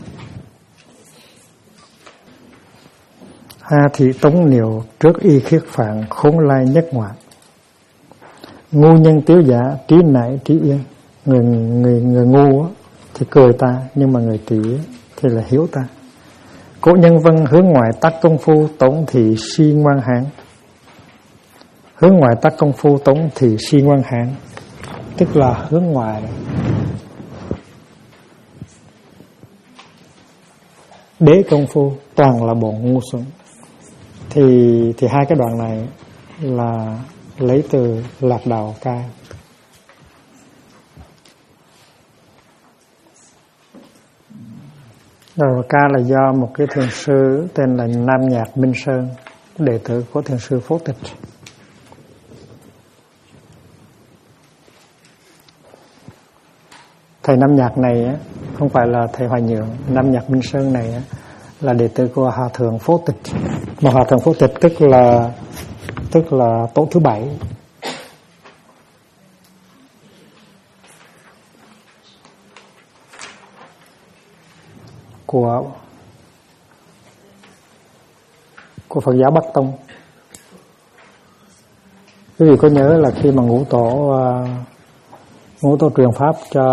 A: Ha thị tống niệu trước y khiết phạn, khốn lai nhất ngoạn. Ngu nhân tiếu giả, trí nại trí yên. Người ngu thì cười ta, nhưng mà người trí thì là hiểu ta. Cố nhân vân hướng ngoại tác công phu, tống thị si ngoan hãn. Hướng ngoại tác công phu, tống thị si ngoan hãn, tức là hướng ngoại đế công phu toàn là bọn ngu xuẩn. Thì hai cái đoạn này là lấy từ Lạc Đạo Ca. Lạc Đạo Ca là do một cái thiền sư tên là Nam Nhạc Minh Sơn, đệ tử của thiền sư Phổ Tịch. Thầy Nam Nhạc này không phải là thầy Hoài Nhượng. Nam Nhạc Minh Sơn này là đệ tử của Hòa Thượng Phổ Tịch. Mà Hòa Thượng Phổ Tịch tức là tổ thứ 7 của Phật giáo Bắc Tông. Quý vị có nhớ là khi mà ngũ tổ truyền pháp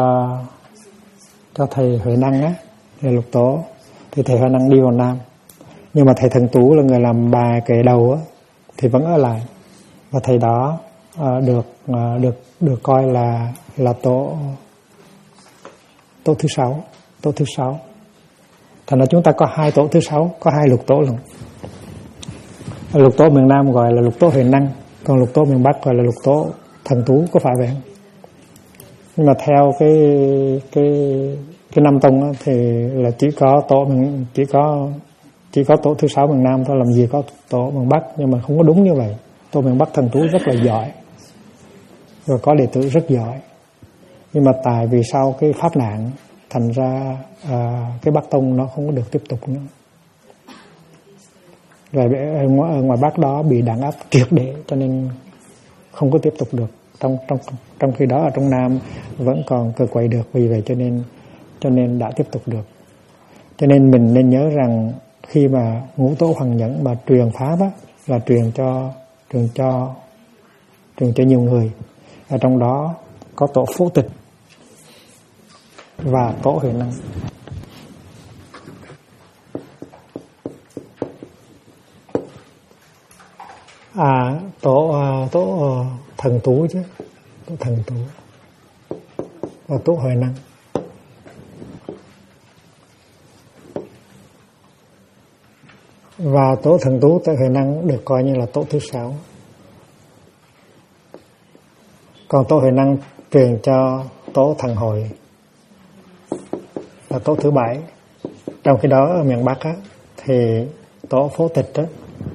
A: cho thầy Huệ Năng á, thầy Lục Tổ, thì thầy Huệ Năng đi vào Nam, nhưng mà thầy Thần Tú là người làm bài kệ đầu á thì vẫn ở lại, và thầy đó được coi là tổ thứ 6. Thành ra chúng ta có 2 tổ thứ 6, có 2 lục tổ luôn. Lục tổ miền Nam gọi là lục tổ Huệ Năng, còn lục tổ miền Bắc gọi là lục tổ Thần Tú, có phải vậy không? Nhưng mà theo cái Nam Tông thì là chỉ có tổ thứ 6 miền Nam thôi, làm gì có tổ miền Bắc. Nhưng mà không có đúng như vậy. Tổ miền Bắc Thần Tú rất là giỏi, rồi có đệ tử rất giỏi. Nhưng mà tại vì sau cái pháp nạn, thành ra cái Bắc Tông nó không có được tiếp tục nữa. Rồi ở ngoài Bắc đó bị đàn áp triệt để, cho nên không có tiếp tục được. Trong khi đó ở trong Nam vẫn còn cơ quậy được, vì vậy cho nên đã tiếp tục được. Cho nên mình nên nhớ rằng khi mà ngũ tổ Hoàng Nhẫn mà truyền pháp á, là truyền cho nhiều người. Ở trong đó có tổ Phổ Tịch và tổ Huệ Năng. Tổ Thần Tú chứ, tổ Thần Tú và tổ Huệ Năng. Và tổ Thần Tú tại Huệ Năng được coi như là tổ thứ 6. Còn tổ Huệ Năng truyền cho tổ Thần Hội là tổ thứ 7. Trong khi đó ở miền Bắc á, thì tổ Phổ Tịch á,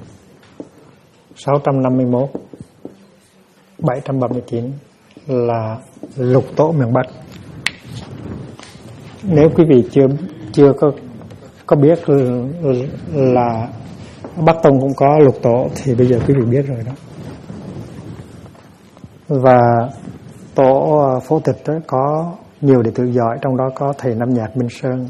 A: 651 739 là lục tổ miền Bắc. Nếu quý vị chưa có biết là Bắc Tông cũng có lục tổ thì bây giờ quý vị biết rồi đó. Và tổ Phổ Tịch đó có nhiều đệ tử giỏi, trong đó có thầy Nam Nhạc Minh Sơn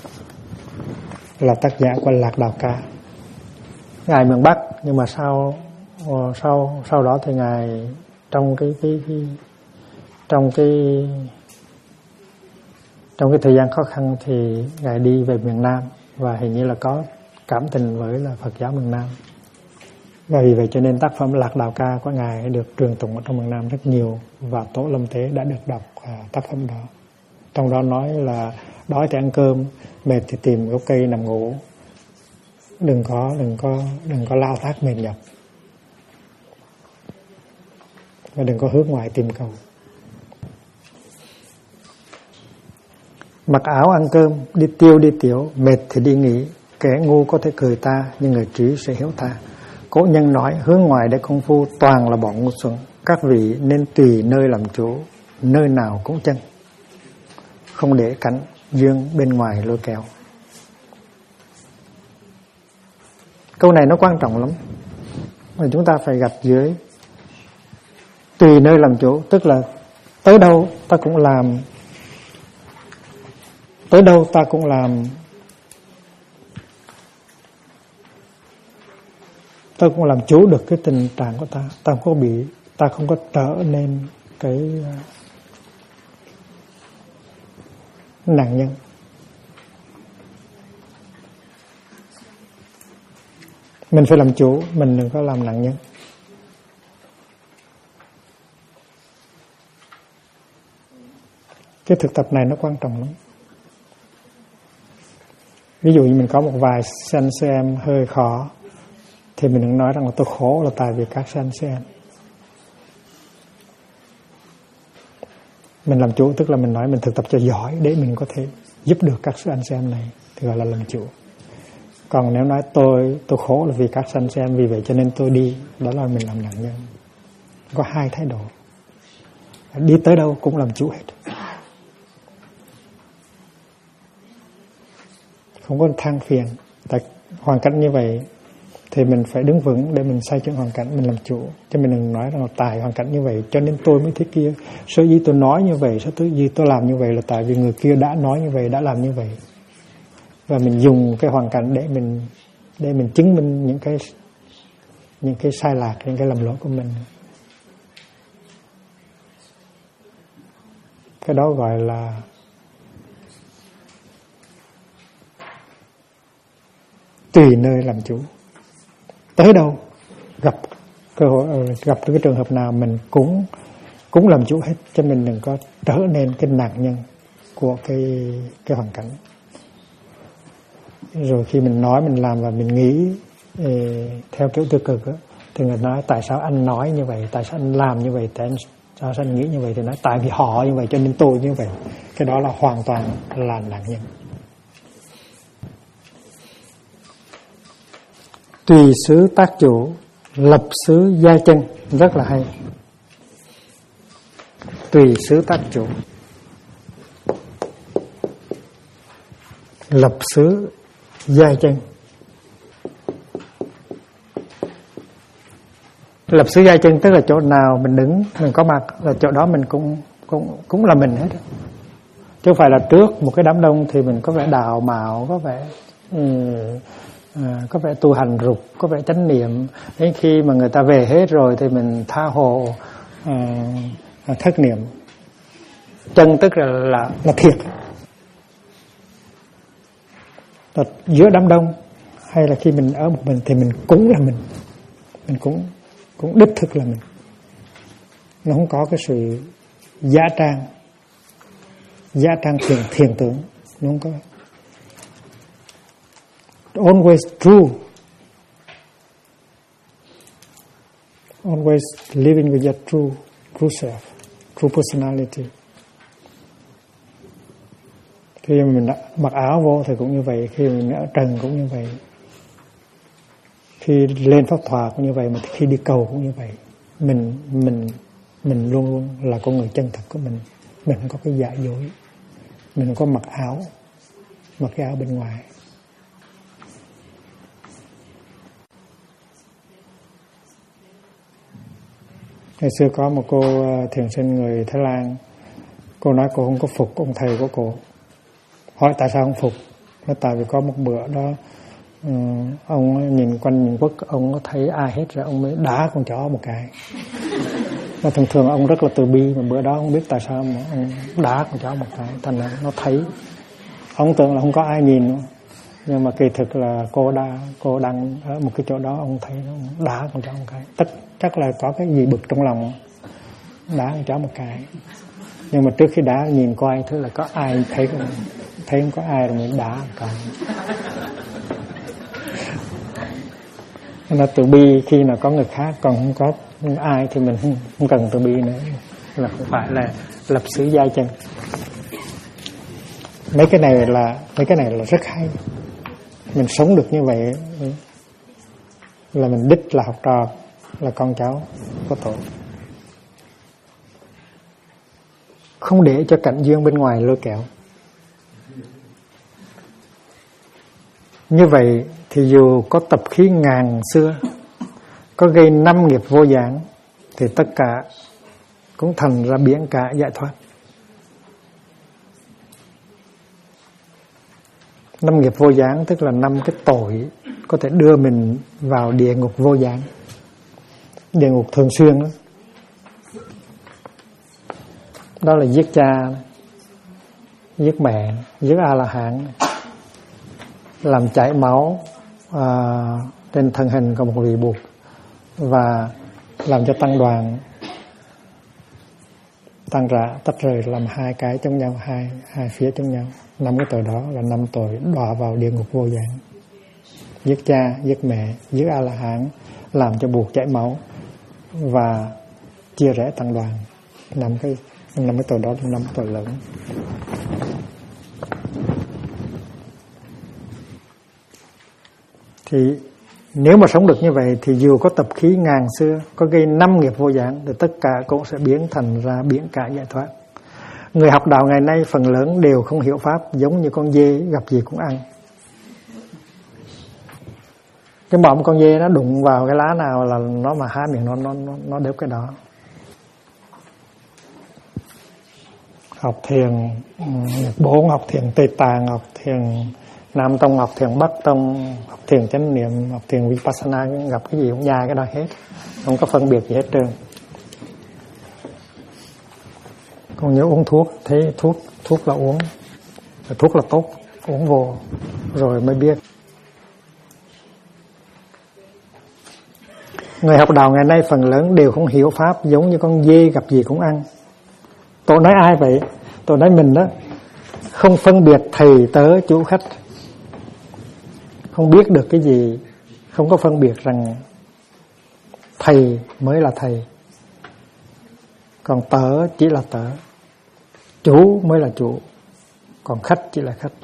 A: là tác giả của Lạc Đào Ca. Ngài miền Bắc, nhưng mà sau đó thì ngài trong cái thời gian khó khăn thì ngài đi về miền Nam, và hình như là có cảm tình với là Phật giáo miền Nam, và vì vậy cho nên tác phẩm Lạc Đào Ca của ngài được truyền tụng ở trong miền Nam rất nhiều, và tổ Lâm Tế đã được đọc tác phẩm đó. Trong đó nói là đói thì ăn cơm, mệt thì tìm gốc cây nằm ngủ, đừng có lao thác mệt nhọc, và đừng có hướng ngoại tìm cầu. Mặc áo ăn cơm, đi tiêu đi tiểu, mệt thì đi nghỉ. Kẻ ngu có thể cười ta, nhưng người trí sẽ hiểu ta. Cố nhân nói hướng ngoài để công phu, toàn là bọn ngu xuẩn. Các vị nên tùy nơi làm chủ, nơi nào cũng chân, không để cảnh dương bên ngoài lôi kéo. Câu này nó quan trọng lắm, mà chúng ta phải gạch dưới. Tùy nơi làm chủ, tức là tới đâu ta cũng làm, tới đâu ta cũng làm, ta cũng làm chủ được cái tình trạng của ta. Ta không có trở nên cái nạn nhân. Mình phải làm chủ, mình đừng có làm nạn nhân. Cái thực tập này nó quan trọng lắm. Ví dụ như mình có một vài sanh xem hơi khó, thì mình đừng nói rằng là tôi khổ là tại vì các sanh xem. Mình làm chủ tức là mình nói mình thực tập cho giỏi để mình có thể giúp được các sanh xem này, thì gọi là làm chủ. Còn nếu nói tôi khổ là vì các sanh xem, vì vậy cho nên tôi đi, đó là mình làm nạn nhân. Có hai thái độ. Đi tới đâu cũng làm chủ hết, không có than phiền. Tại hoàn cảnh như vậy thì mình phải đứng vững để mình xoay chuyển hoàn cảnh, mình làm chủ. Chứ mình đừng nói rằng là tại hoàn cảnh như vậy cho nên tôi mới thế kia, sở dĩ tôi nói như vậy, sở dĩ tôi làm như vậy là tại vì người kia đã nói như vậy, đã làm như vậy. Và mình dùng cái hoàn cảnh để mình chứng minh những cái sai lạc, những cái lầm lỗi của mình. Cái đó gọi là tùy nơi làm chủ. Tới đâu gặp cơ hội, gặp cái trường hợp nào mình cũng làm chủ hết, cho mình đừng có trở nên cái nạn nhân của cái hoàn cảnh. Rồi khi mình nói, mình làm và mình nghĩ theo kiểu tiêu cực đó, thì người nói tại sao anh nói như vậy, tại sao anh làm như vậy, tại sao anh nghĩ như vậy, thì nói tại vì họ như vậy cho nên tôi như vậy. Cái đó là hoàn toàn là nạn nhân. Tùy xứ tác chủ, lập xứ gia chân, rất là hay. Tùy xứ tác chủ, lập xứ gia chân. Lập xứ gia chân tức là chỗ nào mình đứng, mình có mặt là chỗ đó mình cũng là mình hết. Chứ không phải là trước một cái đám đông thì mình có vẻ đào mạo, có vẻ tu hành rục, có vẻ chánh niệm. Đến khi mà người ta về hết rồi thì mình tha hồ thất niệm. Chân tức là thiệt. Và giữa đám đông hay là khi mình ở một mình thì mình cũng là mình cũng đích thực là mình. Nó không có cái sự giả trang thiền tưởng, nó không có. Always true Always living with your true self, true personality. Khi mình mặc áo vô thì cũng như vậy, khi mình ở trần cũng như vậy, khi lên pháp thoại cũng như vậy, mà khi đi cầu cũng như vậy. Mình luôn luôn là con người chân thật của mình. Mình không có cái giả dối, mình không có mặc cái áo bên ngoài. Ngày xưa có một cô thiền sinh người Thái Lan, cô nói cô không có phục ông thầy của cô. Hỏi tại sao không phục? Nói tại vì có một bữa đó ông nhìn quanh nhìn quất, ông có thấy ai hết rồi ông mới đá con chó một cái. Và thường ông rất là từ bi, mà bữa đó không biết tại sao mà ông đá con chó một cái, thành ra nó thấy. Ông tưởng là không có ai nhìn nữa. Nhưng mà kỳ thực là cô đang ở một cái chỗ đó, ông thấy nó đá con chó một cái. Chắc là có cái gì bực trong lòng, đá con chó một cái. Nhưng mà trước khi đá nhìn coi thứ là có ai thấy không có ai rồi mới đá một cái. Nó từ bi khi nào có người khác, còn không có ai thì mình không cần từ bi nữa, là không phải là lập sử giai chân. Mấy cái này là rất hay. Mình sống được như vậy là mình đích là học trò, là con cháu có tổ. Không để cho cảnh duyên bên ngoài lôi kéo. Như vậy thì dù có tập khí ngàn xưa, có gây 5 nghiệp vô gián, thì tất cả cũng thành ra biển cả giải thoát. 5 nghiệp vô gián tức là 5 cái tội có thể đưa mình vào địa ngục vô gián, địa ngục thường xuyên đó. Đó là giết cha, giết mẹ, giết A-la-hán, làm chảy máu trên thân hình của một vị Bụt, và làm cho tăng đoàn tan rã tách rời làm hai cái chống nhau, hai phía chống nhau. 5 cái tội đó là 5 tội đọa vào địa ngục vô gián. Giết cha, giết mẹ, giết A-la-hán, làm cho Bụt chảy máu và chia rẽ tăng đoàn. 5 cái tội đó là 5 tội lớn. Thì nếu mà sống được như vậy thì dù có tập khí ngàn xưa, có gây 5 nghiệp vô gián, thì tất cả cũng sẽ biến thành ra biển cả giải thoát. Người học đạo ngày nay phần lớn đều không hiểu pháp, giống như con dê gặp gì cũng ăn. Cái mỏm con dê nó đụng vào cái lá nào là nó mà há miệng nó đớp cái đó. Học thiền Nhật Bốn, học thiền Tây Tạng, học thiền Nam Tông, học thiền Bắc Tông, học thiền chánh niệm, học thiền Vipassana, gặp cái gì cũng nhai cái đó hết, không có phân biệt gì hết trơn. Còn nếu uống thuốc, thấy thuốc là uống, thuốc là tốt, uống vô rồi mới biết. Người học đạo ngày nay phần lớn đều không hiểu pháp, giống như con dê gặp gì cũng ăn. Tôi nói ai vậy? Tôi nói mình đó. Không phân biệt thầy tớ chủ khách, không biết được cái gì, không có phân biệt rằng thầy mới là thầy, còn tớ chỉ là tớ, chủ mới là chủ, còn khách chỉ là khách.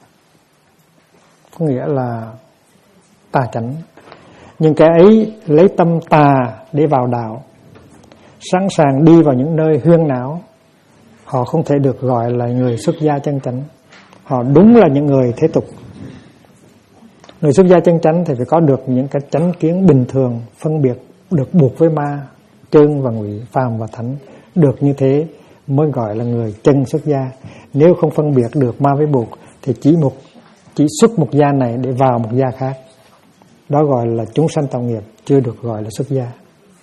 A: Có nghĩa là tà chánh. Nhưng cái ấy lấy tâm tà để vào đạo, sẵn sàng đi vào những nơi huyên náo, họ không thể được gọi là người xuất gia chân chánh. Họ đúng là những người thế tục. Người xuất gia chân chánh thì phải có được những cái chánh kiến bình thường, phân biệt được Bụt với ma, trơn và ngụy, phàm và thánh. Được như thế mới gọi là người chân xuất gia. Nếu không phân biệt được ma với Bụt thì chỉ xuất một gia này để vào một gia khác. Đó gọi là chúng sanh tạo nghiệp, chưa được gọi là xuất gia.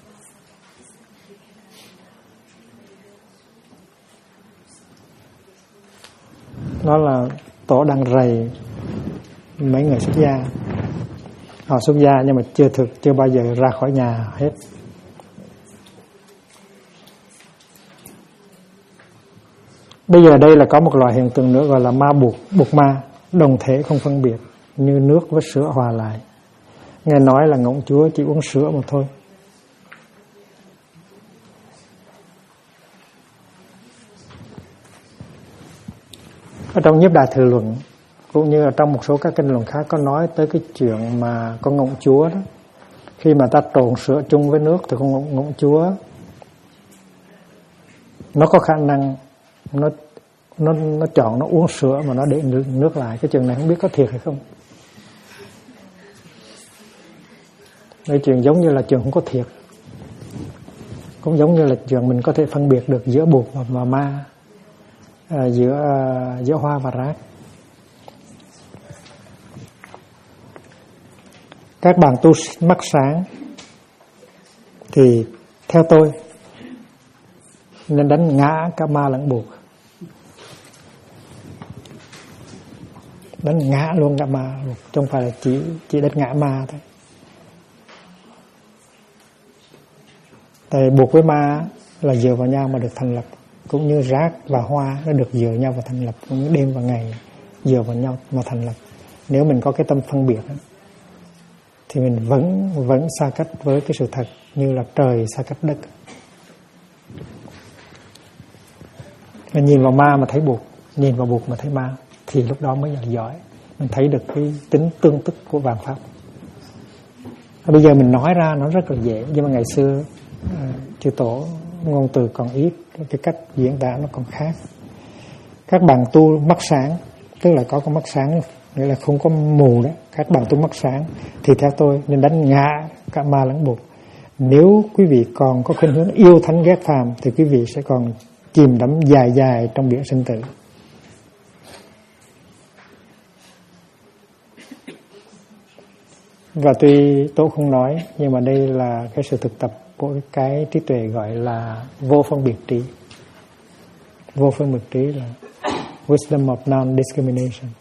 A: Đó là tổ đang rầy mấy người xuất gia. Họ xuất gia nhưng mà chưa bao giờ ra khỏi nhà hết. Bây giờ đây là có một loại hiện tượng nữa gọi là ma Bụt ma, đồng thể không phân biệt, như nước với sữa hòa lại. Nghe nói là ngỗng chúa chỉ uống sữa mà thôi. Ở trong Nhiếp Đại Thừa Luận cũng như ở trong một số các kinh luận khác có nói tới cái chuyện mà con ngỗng chúa đó, khi mà ta trộn sữa chung với nước thì con ngỗng chúa nó có khả năng nó chọn nó uống sữa mà nó để nước lại. Cái chuyện này không biết có thiệt hay không. Cái chuyện giống như là chuyện không có thiệt, cũng giống như là chuyện mình có thể phân biệt được giữa bụt và ma, giữa hoa và rác. Các bạn tu mắt sáng thì theo tôi nên đánh ngã cả ma lẫn bụt, đánh ngã luôn cả ma, chứ không phải là chỉ đánh ngã ma thôi. Tại buộc với ma là dựa vào nhau mà được thành lập, cũng như rác và hoa nó được dựa nhau và thành lập, cũng như đêm và ngày dựa vào nhau mà thành lập. Nếu mình có cái tâm phân biệt đó, thì mình vẫn xa cách với cái sự thật, như là trời xa cách đất. Mình nhìn vào ma mà thấy buộc, nhìn vào buộc mà thấy ma, thì lúc đó mới là giỏi. Mình thấy được cái tính tương tức của vạn pháp. Bây giờ mình nói ra nó rất là dễ, nhưng mà ngày xưa chư tổ ngôn từ còn ít, cái cách diễn tả nó còn khác. Các bạn tu mắt sáng, tức là có con mắt sáng, nghĩa là không có mù đấy. Các bạn tu mắt sáng thì theo tôi nên đánh ngã cả ma lẫn bụt. Nếu quý vị còn có khuynh hướng yêu thánh ghét phàm thì quý vị sẽ còn chìm đắm dài trong biển sinh tử. Và tuy tôi không nói, nhưng mà đây là cái sự thực tập của cái trí tuệ gọi là vô phân biệt trí. Vô phân biệt trí là wisdom of non-discrimination.